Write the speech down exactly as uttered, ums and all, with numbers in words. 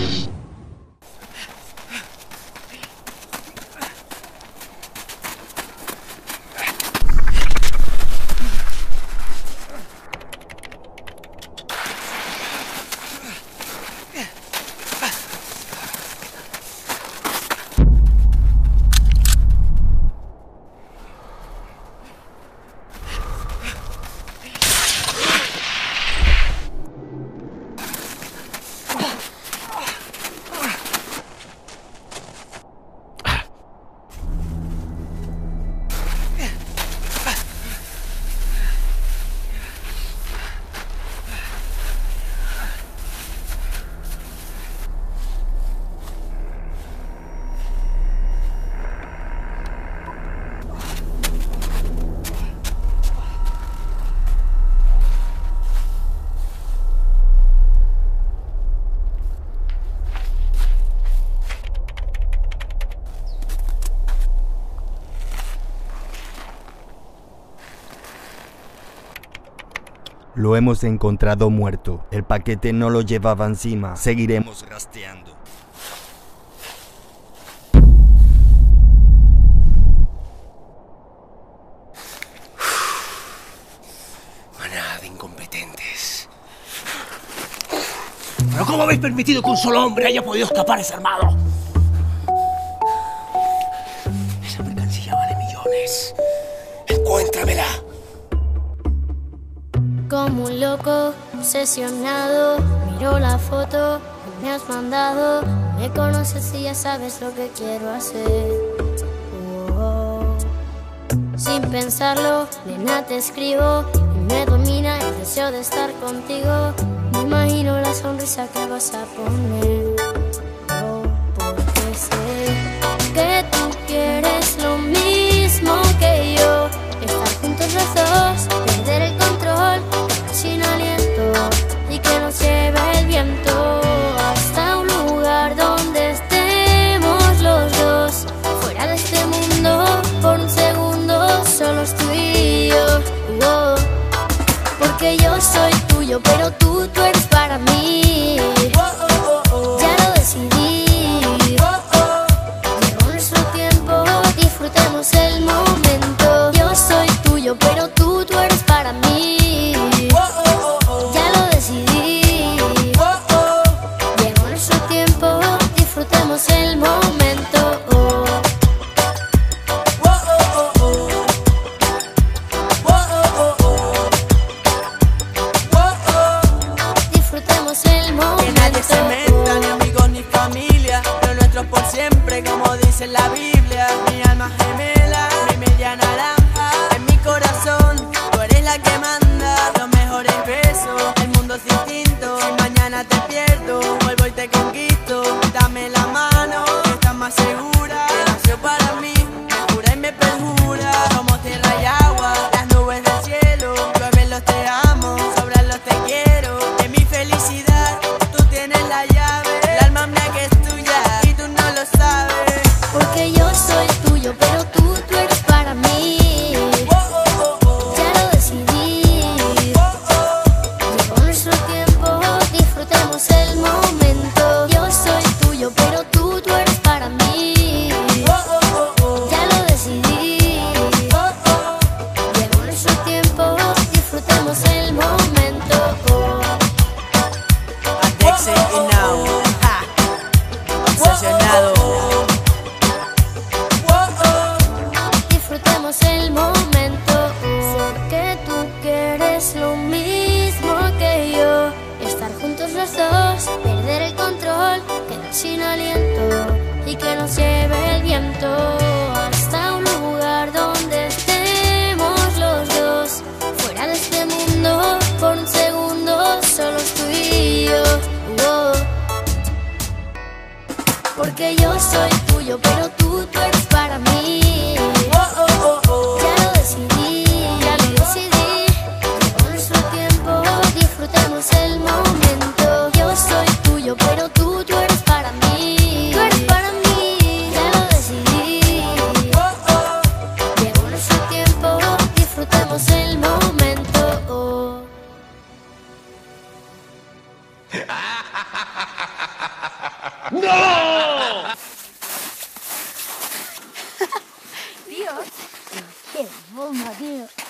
Lo hemos encontrado muerto. El paquete no lo llevaba encima. Seguiremos rastreando. Manada de incompetentes. ¿Pero cómo habéis permitido que un solo hombre haya podido escapar desarmado? Esa mercancía vale millones. ¡Encuéntramela! Como un loco, obsesionado, miro la foto que me has mandado. Me conoces y ya sabes lo que quiero hacer. Oh, sin pensarlo, nena, te escribo y me domina el deseo de estar contigo. Me imagino la sonrisa que vas a poner. Oh, porque sé que tú quieres lo mismo que yo. Estar juntos los dos, perder el control, sin aliento y que nos lleve el viento hasta un lugar donde estemos los dos, fuera de este mundo por un segundo, solos tú y yo. Oh, porque yo soy tuyo, pero tú, tú eres para mí. Ya lo decidí. Llegó nuestro tiempo, disfrutemos el momento. Yo soy tuyo, pero tú, tú eres para mí. El momento, oh. Oh, oh, oh, oh. Oh, oh, oh, oh. Oh, oh. Disfrutemos el momento. Que nadie se meta, ni amigos ni familia. Lo nuestro es por siempre, como dice la Biblia. Mi alma gemela, mi media naranja. En mi corazón, tú eres la que manda. Los mejores besos, el mundo es distinto. Si mañana te pierdo, vuelvo y te conquisto. Dame la mano, estás más segura. Que nació para mí, me jura y me perjura. Somos tierra y agua, las nubes del cielo. Llueven los te amo, sobran los te quiero. De mi felicidad, tú tienes la llave. El alma mía que es tuya y tú no lo sabes. Porque yo soy tuyo, pero tú, tú eres para mí. Ya lo decidí. Llegó nuestro tiempo, disfrutemos el momento. Yo soy tuyo, pero tú, tú eres para mí. Ya lo decidí. Llegó nuestro tiempo, disfrutemos el momento. Adexi y now, ja. Obsesionado. Disfrutemos el momento. Sé que tú quieres lo mismo que yo. Estar juntos los dos, perder el control, quedar sin aliento y que nos lleve el viento hasta un lugar donde estemos los dos, fuera de este mundo por un segundo, solos tú y yo. Oh, porque yo soy tuyo, pero tú, tú eres para mí. Ya lo decidí, ya lo decidí. Llegó nuestro tiempo, disfrutemos el momento. Yo soy tuyo, pero tú, tú eres para mí. Tú eres para mí, ya lo decidí. Llegó nuestro tiempo, disfrutemos el momento. Oh. ¡Ja, ja, ja, ja, ja, ja! ¡No! Dios, qué bomba, tío.